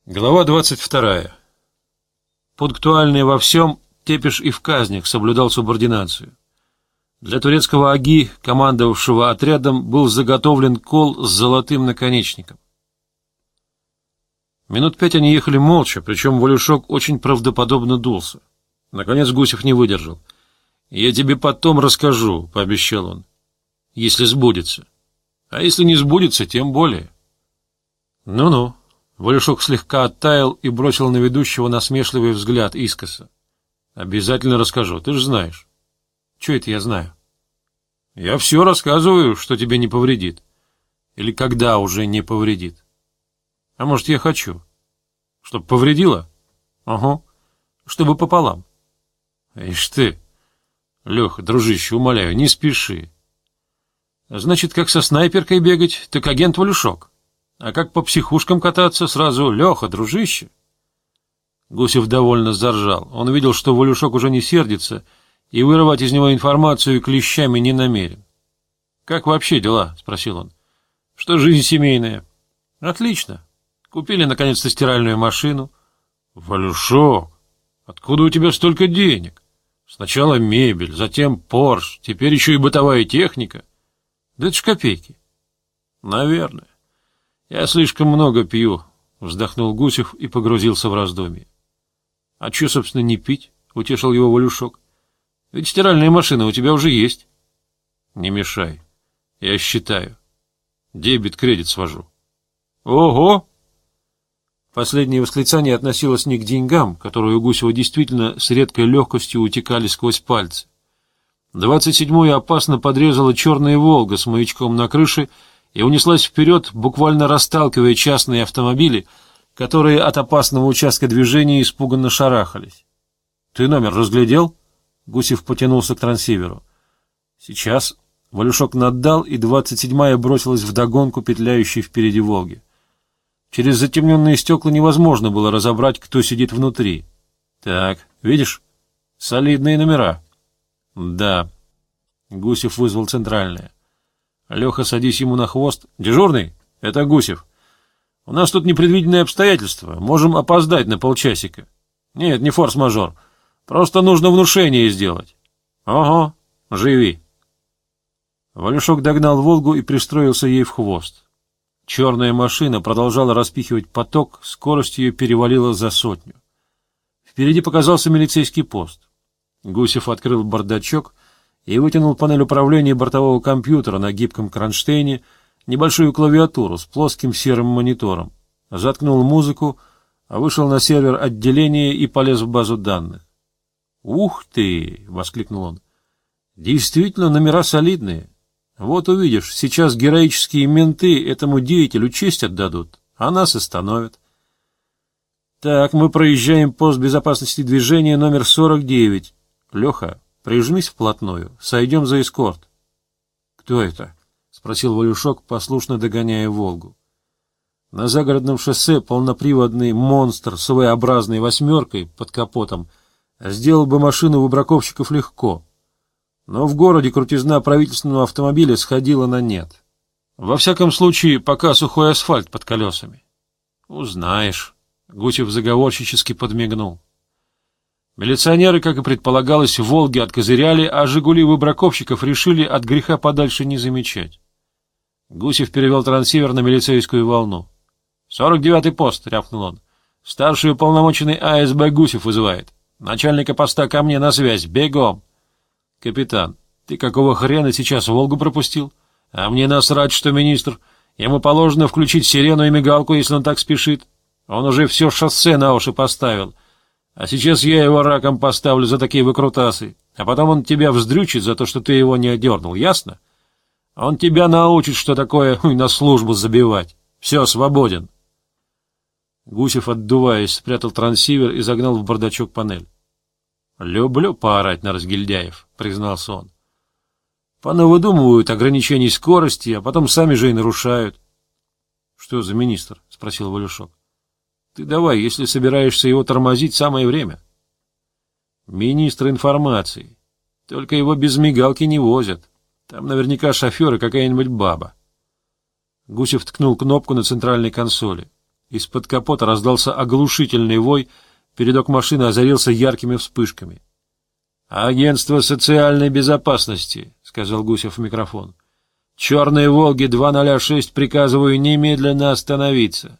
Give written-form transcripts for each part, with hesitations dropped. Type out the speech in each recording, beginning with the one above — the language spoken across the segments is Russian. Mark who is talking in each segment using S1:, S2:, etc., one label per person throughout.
S1: Глава 22. Пунктуальный во всем, Тепеш и в казнях соблюдал субординацию. Для турецкого аги, командовавшего отрядом, был заготовлен кол с золотым наконечником. Минут 5 они ехали молча, причем Валюшок очень правдоподобно дулся. Наконец Гусев не выдержал. «Я тебе потом расскажу», — пообещал он, — «если сбудется. А если не сбудется, тем более». «Ну-ну». Валюшок слегка оттаял и бросил на ведущего насмешливый взгляд искоса. «Обязательно расскажу, ты же знаешь». «Чего это я знаю?» «Я все рассказываю, что тебе не повредит. Или когда уже не повредит. А может, я хочу? Чтоб повредило? Ага. Чтобы пополам». «Ишь ты! Леха, дружище, умоляю, не спеши. Значит, как со снайперкой бегать, так агент Валюшок. А как по психушкам кататься, сразу Леха, дружище». Гусев довольно заржал. Он видел, что Валюшок уже не сердится, и вырывать из него информацию клещами не намерен. «Как вообще дела?» — спросил он. «Что жизнь семейная?» «Отлично. Купили, наконец-то, стиральную машину». «Валюшок, откуда у тебя столько денег? Сначала мебель, затем Порш, теперь еще и бытовая техника». «Да это ж копейки». «Наверное. Я слишком много пью», — вздохнул Гусев и погрузился в раздумье. «А че, собственно, не пить?» — утешил его Валюшок. «Ведь стиральная машина у тебя уже есть». «Не мешай. Я считаю. Дебет-кредит свожу». «Ого!» Последнее восклицание относилось не к деньгам, которые у Гусева действительно с редкой легкостью утекали сквозь пальцы. 27-ю опасно подрезала черная «Волга» с маячком на крыше и унеслась вперед, буквально расталкивая частные автомобили, которые от опасного участка движения испуганно шарахались. «Ты номер разглядел?» Гусев потянулся к трансиверу. «Сейчас». Валюшок наддал, и 27-я бросилась вдогонку петляющей впереди «Волги». Через затемненные стекла невозможно было разобрать, кто сидит внутри. «Так, видишь? Солидные номера». «Да». Гусев вызвал центральное. «Леха, садись ему на хвост». «Дежурный? Это Гусев. У нас тут непредвиденные обстоятельства. Можем опоздать на полчасика». «Нет, не форс-мажор. Просто нужно внушение сделать». «Ага, живи». Валюшок догнал «Волгу» и пристроился ей в хвост. Черная машина продолжала распихивать поток, скорость ее перевалила за 100. Впереди показался милицейский пост. Гусев открыл бардачок и вытянул панель управления бортового компьютера на гибком кронштейне, небольшую клавиатуру с плоским серым монитором, заткнул музыку, вышел на сервер отделения и полез в базу данных. «Ух ты!» — воскликнул он. «Действительно, номера солидные. Вот увидишь, сейчас героические менты этому деятелю честь отдадут, а нас остановят». «Так, мы проезжаем пост безопасности движения номер 49. Леха, прижмись вплотную, сойдем за эскорт». «Кто это?» — спросил Валюшок, послушно догоняя «Волгу». На загородном шоссе полноприводный монстр с V-образной восьмеркой под капотом сделал бы машину выбраковщиков легко. Но в городе крутизна правительственного автомобиля сходила на нет. Во всяком случае, пока сухой асфальт под колесами. «Узнаешь», — Гусев заговорщически подмигнул. Милиционеры, как и предполагалось, «Волги» откозыряли, а «Жигули» выбраковщиков решили от греха подальше не замечать. Гусев перевел трансивер на милицейскую волну. «49-й пост», — рявкнул он. «Старший уполномоченный АСБ Гусев вызывает. Начальника поста ко мне на связь. Бегом!» «Капитан, ты какого хрена сейчас «Волгу» пропустил? А мне насрать, что министр. Ему положено включить сирену и мигалку, если он так спешит. Он уже все шоссе на уши поставил. А сейчас я его раком поставлю за такие выкрутасы. А потом он тебя вздрючит за то, что ты его не одернул. Ясно? Он тебя научит, что такое на службу забивать. Все, свободен». Гусев, отдуваясь, спрятал трансивер и загнал в бардачок панель. «Люблю поорать на разгильдяев», — признался он. «Понавыдумывают ограничений скорости, а потом сами же и нарушают». «Что за министр?» — спросил Валюшок. «Ты давай, если собираешься его тормозить, самое время». «Министр информации. Только его без мигалки не возят. Там наверняка шофер и какая-нибудь баба». Гусев ткнул кнопку на центральной консоли. Из-под капота раздался оглушительный вой, передок машины озарился яркими вспышками. «Агентство социальной безопасности», — сказал Гусев в микрофон. «Черные «Волги» 206 приказываю немедленно остановиться».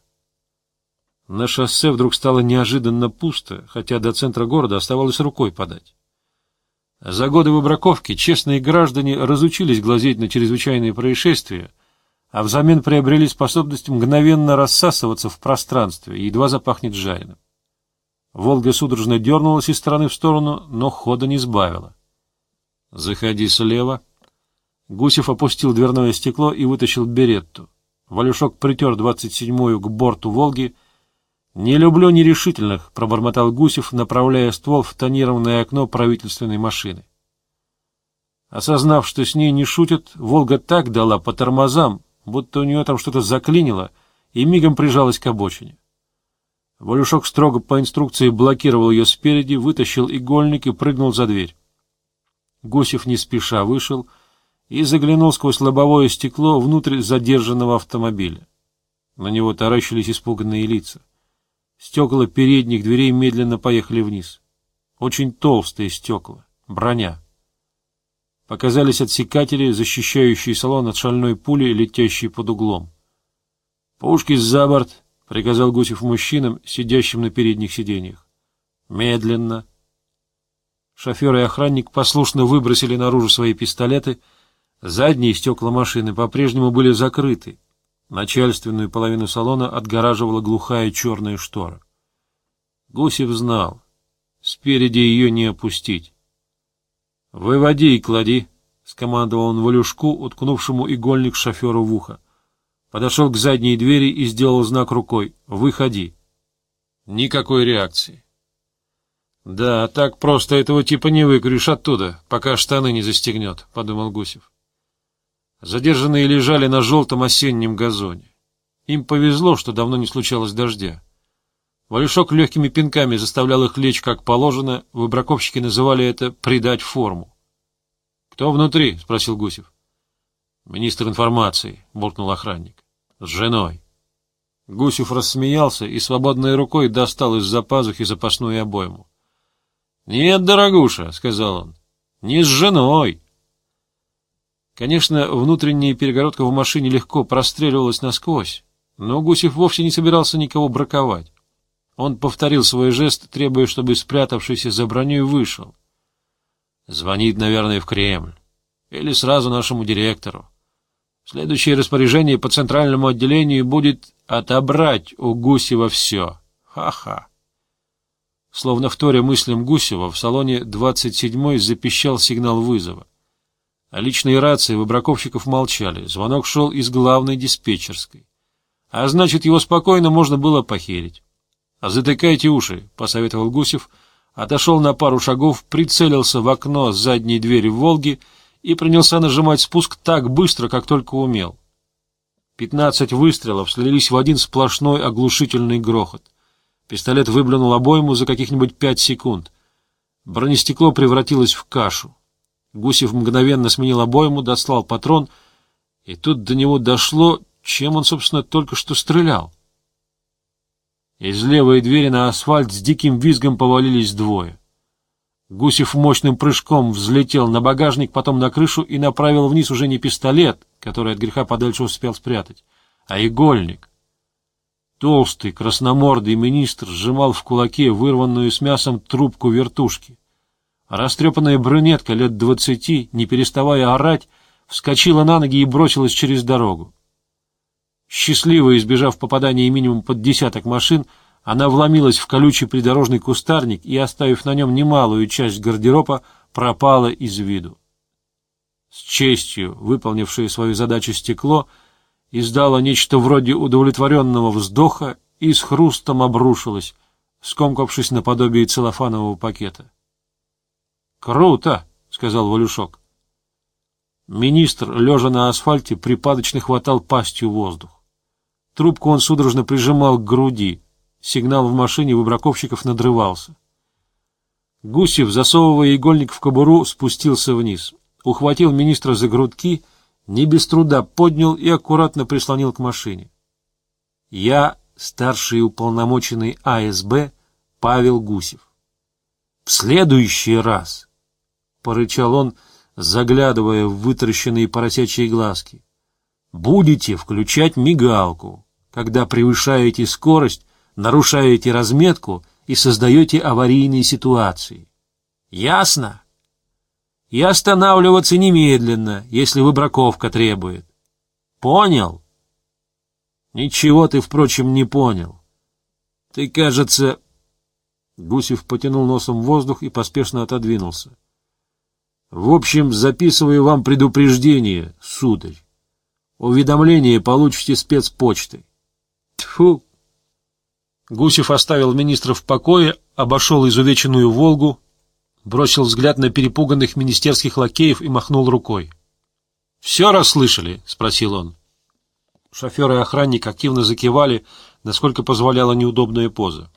S1: На шоссе вдруг стало неожиданно пусто, хотя до центра города оставалось рукой подать. За годы выбраковки честные граждане разучились глазеть на чрезвычайные происшествия, а взамен приобрели способность мгновенно рассасываться в пространстве, едва запахнет жареным. «Волга» судорожно дернулась из стороны в сторону, но хода не сбавила. «Заходи слева». Гусев опустил дверное стекло и вытащил беретту. Валюшок притер 27-ю к борту «Волги». «Не люблю нерешительных», — пробормотал Гусев, направляя ствол в тонированное окно правительственной машины. Осознав, что с ней не шутят, «Волга» так дала по тормозам, будто у нее там что-то заклинило, и мигом прижалась к обочине. Валюшок строго по инструкции блокировал ее спереди, вытащил игольник и прыгнул за дверь. Гусев не спеша вышел и заглянул сквозь лобовое стекло внутрь задержанного автомобиля. На него таращились испуганные лица. Стекла передних дверей медленно поехали вниз. Очень толстые стекла, броня. Показались отсекатели, защищающие салон от шальной пули, летящей под углом. «Пушки за борт», — приказал Гусев мужчинам, сидящим на передних сиденьях. «Медленно». Шофер и охранник послушно выбросили наружу свои пистолеты. Задние стекла машины по-прежнему были закрыты. Начальственную половину салона отгораживала глухая черная штора. Гусев знал, спереди ее не опустить. «Выводи и клади», — скомандовал он Валюшку, уткнувшему игольник шоферу в ухо. Подошел к задней двери и сделал знак рукой «Выходи». Никакой реакции. «Да, так просто этого типа не выкуришь оттуда, пока штаны не застегнет», — подумал Гусев. Задержанные лежали на желтом осеннем газоне. Им повезло, что давно не случалось дождя. Валюшок легкими пинками заставлял их лечь как положено, выбраковщики называли это «придать форму». «Кто внутри?» — спросил Гусев. «Министр информации», — буркнул охранник. «С женой». Гусев рассмеялся и свободной рукой достал из-за пазухи запасную обойму. «Нет, дорогуша», — сказал он, — «не с женой». Конечно, внутренняя перегородка в машине легко простреливалась насквозь, но Гусев вовсе не собирался никого браковать. Он повторил свой жест, требуя, чтобы спрятавшийся за броней вышел. «Звонит, наверное, в Кремль. Или сразу нашему директору. Следующее распоряжение по центральному отделению будет отобрать у Гусева все. Ха-ха». Словно вторя мыслям Гусева, в салоне 27-й запищал сигнал вызова. А личные рации выбраковщиков молчали, звонок шел из главной диспетчерской. А значит, его спокойно можно было похерить. «Затыкайте уши», — посоветовал Гусев, отошел на пару шагов, прицелился в окно задней двери «Волги» и принялся нажимать спуск так быстро, как только умел. 15 выстрелов слились в один сплошной оглушительный грохот. Пистолет выплюнул обойму за каких-нибудь 5 секунд. Бронестекло превратилось в кашу. Гусев мгновенно сменил обойму, дослал патрон, и тут до него дошло, чем он, собственно, только что стрелял. Из левой двери на асфальт с диким визгом повалились двое. Гусев мощным прыжком взлетел на багажник, потом на крышу и направил вниз уже не пистолет, который от греха подальше успел спрятать, а игольник. Толстый, красномордый министр сжимал в кулаке вырванную с мясом трубку вертушки. Растрепанная брюнетка лет 20, не переставая орать, вскочила на ноги и бросилась через дорогу. Счастливо избежав попадания минимум под 10 машин, она вломилась в колючий придорожный кустарник и, оставив на нем немалую часть гардероба, пропала из виду. С честью выполнившее свою задачу стекло издало нечто вроде удовлетворенного вздоха и с хрустом обрушилось, скомкавшись наподобие целлофанового пакета. «Круто!» — сказал Валюшок. Министр, лежа на асфальте, припадочно хватал пастью воздух. Трубку он судорожно прижимал к груди. Сигнал в машине выбраковщиков надрывался. Гусев, засовывая игольник в кобуру, спустился вниз. Ухватил министра за грудки, не без труда поднял и аккуратно прислонил к машине. «Я старший уполномоченный АСБ Павел Гусев. «В следующий раз», — порычал он, заглядывая в вытаращенные поросячьи глазки, — «будете включать мигалку, когда превышаете скорость, нарушаете разметку и создаете аварийные ситуации. Ясно? И останавливаться немедленно, если выбраковка требует. Понял?» «Ничего ты, впрочем, не понял. Ты, кажется...» Гусев потянул носом воздух и поспешно отодвинулся. «В общем, записываю вам предупреждение, сударь. Уведомление получите спецпочтой». Тьфу! Гусев оставил министра в покое, обошел изувеченную «Волгу», бросил взгляд на перепуганных министерских лакеев и махнул рукой. «Все расслышали?» — спросил он. Шофер и охранник активно закивали, насколько позволяла неудобная поза.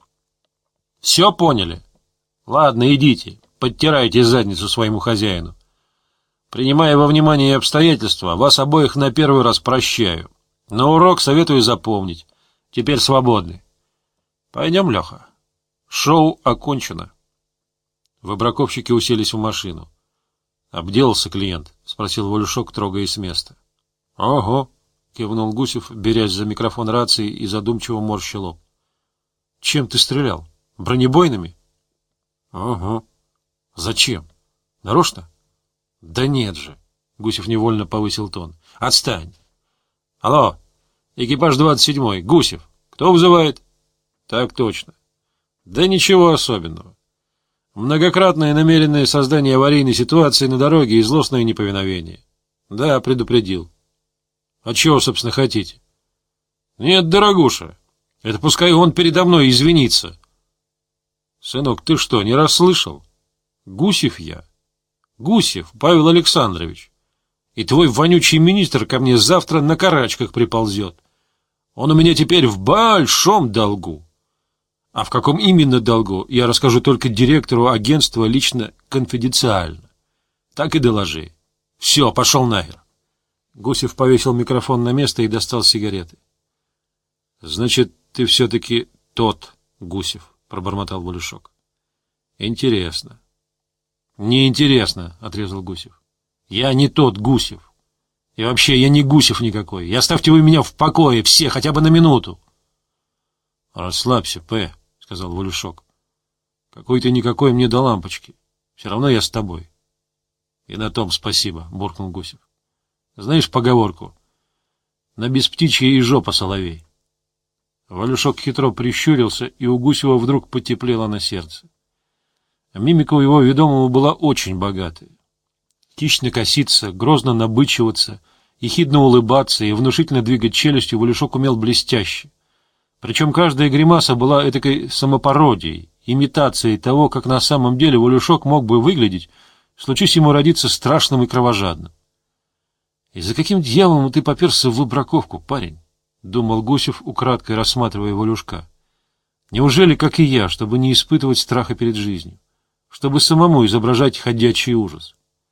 S1: «Все поняли? Ладно, идите, подтирайте задницу своему хозяину. Принимая во внимание обстоятельства, вас обоих на первый раз прощаю. Но урок советую запомнить. Теперь свободны. Пойдем, Леха. Шоу окончено». Выбраковщики уселись в машину. «Обделался клиент?» — спросил Валюшок, трогаясь с места. «Ого!» — кивнул Гусев, берясь за микрофон рации и задумчиво морщил лоб. «Чем ты стрелял? Бронебойными?» «Ага. Зачем? Нарочно?» «Да нет же!» — Гусев невольно повысил тон. «Отстань! Алло, экипаж 27-й, Гусев. Кто вызывает?» «Так точно. Да ничего особенного. Многократное намеренное создание аварийной ситуации на дороге и злостное неповиновение. Да, предупредил. А чего, собственно, хотите?» «Нет, дорогуша, это пускай он передо мной извинится». «Сынок, ты что, не расслышал? Гусев я. Гусев Павел Александрович. И твой вонючий министр ко мне завтра на карачках приползет. Он у меня теперь в большом долгу. А в каком именно долгу, я расскажу только директору агентства лично конфиденциально. Так и доложи. Все, пошел нахер». Гусев повесил микрофон на место и достал сигареты. «Значит, ты все-таки тот Гусев», — пробормотал Валюшок. «Интересно». «Неинтересно», — отрезал Гусев. «Я не тот Гусев. И вообще, я не Гусев никакой. И оставьте вы меня в покое, все, хотя бы на минуту». «Расслабься, П», — сказал Валюшок. «Какой ты никакой мне до лампочки. Все равно я с тобой». «И на том спасибо», — буркнул Гусев. «Знаешь поговорку? На бесптичье и жопа соловей». Валюшок хитро прищурился, и у Гусева вдруг потеплело на сердце. Мимика у его ведомого была очень богатая. Хищно коситься, грозно набычиваться, ехидно улыбаться и внушительно двигать челюстью Валюшок умел блестяще. Причем каждая гримаса была этакой самопародией, имитацией того, как на самом деле Валюшок мог бы выглядеть, случись ему родиться страшным и кровожадным. «И за каким дьяволом ты поперся в выбраковку, парень?» — думал Гусев, украдкой рассматривая Валюшка. «Неужели, как и я, чтобы не испытывать страха перед жизнью? Чтобы самому изображать ходячий ужас?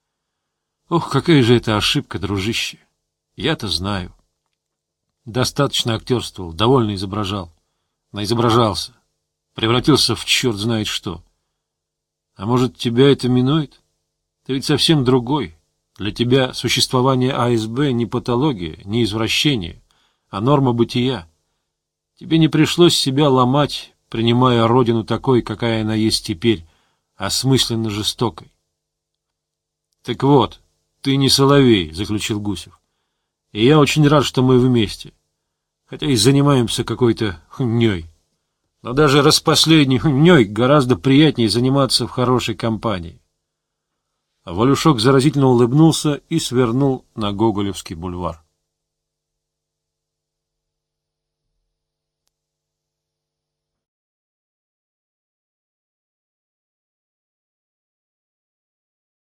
S1: Ох, какая же это ошибка, дружище! Я-то знаю. Достаточно актерствовал, довольно изображал. Наизображался. Превратился в черт знает что. А может, тебя это минует? Ты ведь совсем другой. Для тебя существование АСБ не патология, не извращение, а норма бытия. Тебе не пришлось себя ломать, принимая родину такой, какая она есть теперь, осмысленно жестокой. — Так вот, ты не соловей, — заключил Гусев. — И я очень рад, что мы вместе, хотя и занимаемся какой-то хнёй. Но даже распоследней хнёй гораздо приятнее заниматься в хорошей компании. Валюшок заразительно улыбнулся и свернул на Гоголевский бульвар.